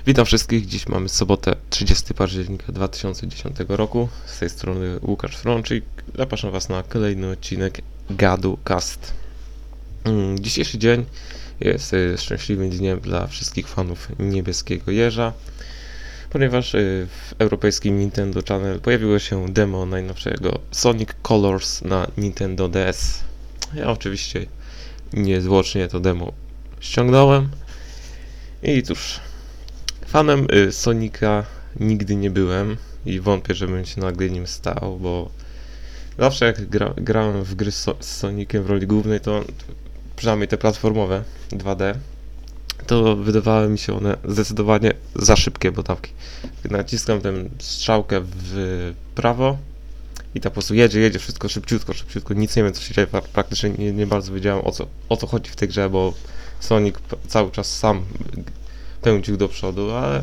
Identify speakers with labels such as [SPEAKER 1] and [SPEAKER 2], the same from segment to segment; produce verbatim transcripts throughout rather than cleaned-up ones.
[SPEAKER 1] Witam wszystkich, dziś mamy sobotę trzydziestego października dwa tysiące dziesiątego roku. Z tej strony Łukasz Frączyk. Zapraszam Was na kolejny odcinek Gadu Cast. Dzisiejszy dzień jest szczęśliwym dniem dla wszystkich fanów Niebieskiego Jeża, ponieważ w europejskim Nintendo Channel pojawiło się demo najnowszego Sonic Colors na Nintendo D S. Ja oczywiście niezwłocznie to demo ściągnąłem i cóż, fanem y, Sonika nigdy nie byłem i wątpię, żebym się nagle nim stał, bo zawsze jak gra, grałem w gry so, z Sonikiem w roli głównej, to przynajmniej te platformowe dwa D, to wydawały mi się one zdecydowanie za szybkie, bo tam naciskam tę strzałkę w prawo i ta po prostu jedzie, jedzie wszystko szybciutko, szybciutko, nic nie wiem co się dzieje, praktycznie nie, nie bardzo wiedziałem o co, o co chodzi w tej grze, bo Sonic cały czas sam pędził do przodu, ale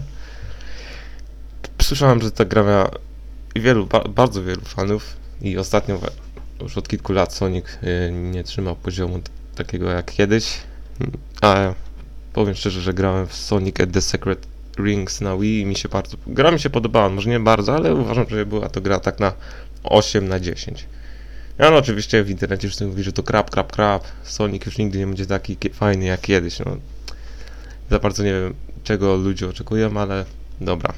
[SPEAKER 1] słyszałem, że ta gra miała wielu, ba- bardzo wielu fanów i ostatnio już od kilku lat Sonic nie trzymał poziomu t- takiego jak kiedyś, a powiem szczerze, że grałem w Sonic and the Secret Rings na Wii i mi się bardzo, gra mi się podobała, może nie bardzo, ale uważam, że była to gra tak na osiem na dziesięć. Ja no oczywiście w internecie wszyscy mówi, że to krap, krap, krap, Sonic już nigdy nie będzie taki fajny jak kiedyś, no. Za bardzo nie wiem, czego ludzie oczekują, ale dobra.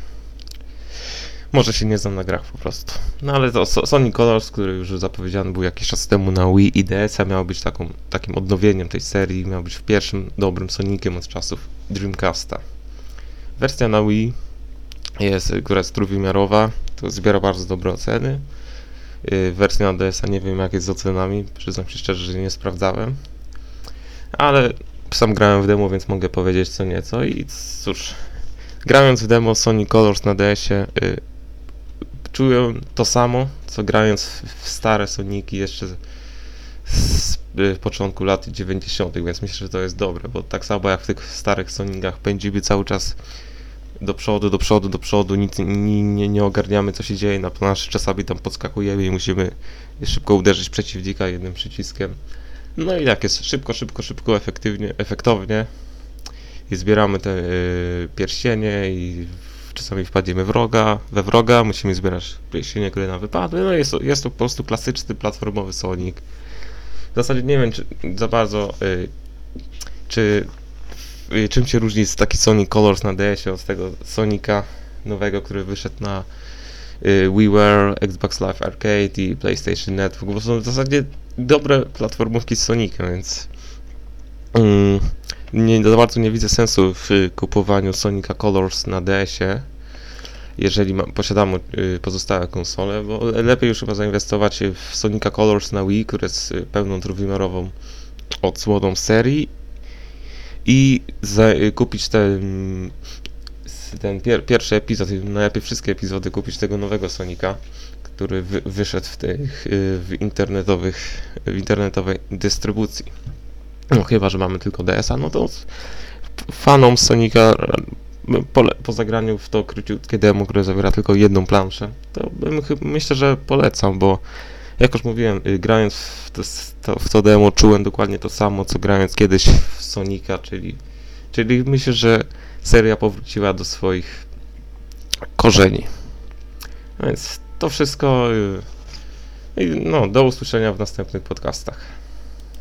[SPEAKER 1] Może się nie znam na grach po prostu. No ale to Sonic Colors, który już zapowiedziany był jakiś czas temu na Wii i D S a, miał być taką, takim odnowieniem tej serii, miał być pierwszym dobrym Soniciem od czasów Dreamcasta. Wersja na Wii, jest, która jest trójwymiarowa, to zbiera bardzo dobre oceny. Wersja na D S a nie wiem jak jest z ocenami, przyznam się szczerze, że nie sprawdzałem. Ale sam grałem w demo, więc mogę powiedzieć co nieco i cóż, grając w demo Sonic Colors na D S ie y, czułem to samo, co grając w, w stare Soniki jeszcze z, z y, początku lat dziewięćdziesiątych, więc myślę, że to jest dobre, bo tak samo jak w tych starych Sonikach pędzimy cały czas do przodu, do przodu, do przodu, nic, nie, nie, nie ogarniamy co się dzieje na planszy, czasami tam podskakujemy i musimy szybko uderzyć przeciwnika jednym przyciskiem. No i jak jest szybko, szybko, szybko, efektywnie, efektownie i zbieramy te y, pierścienie i czasami wpadniemy wroga, we wroga, musimy zbierać pierścienie, które nam wypadły, no jest, jest to po prostu klasyczny platformowy Sonic. W zasadzie nie wiem czy, za bardzo y, czy y, czym się różni taki Sonic Colors na D S ie od tego Sonika nowego, który wyszedł na y, WiiWare, Xbox Live Arcade i PlayStation Network, bo są w zasadzie dobre platformówki z Sonicem, więc mm, nie, za bardzo nie widzę sensu w kupowaniu Sonica Colors na D S ie, jeżeli ma, posiadamy y, pozostałe konsole, bo lepiej już chyba zainwestować w Sonica Colors na Wii, które jest pełną trójwymiarową odsłoną serii i za, y, kupić ten, ten pier, pierwszy epizod, najlepiej wszystkie epizody kupić tego nowego Sonika, który wy, wyszedł w tych y, w internetowych, w internetowej dystrybucji. No chyba, że mamy tylko D S a, no to fanom Sonika po, po zagraniu w to króciutkie demo, które zawiera tylko jedną planszę, to bym, myślę, że polecam, bo jak już mówiłem, grając w to, to, w to demo czułem dokładnie to samo, co grając kiedyś w Sonika, czyli, czyli myślę, że seria powróciła do swoich korzeni. Więc to wszystko, no do usłyszenia w następnych podcastach.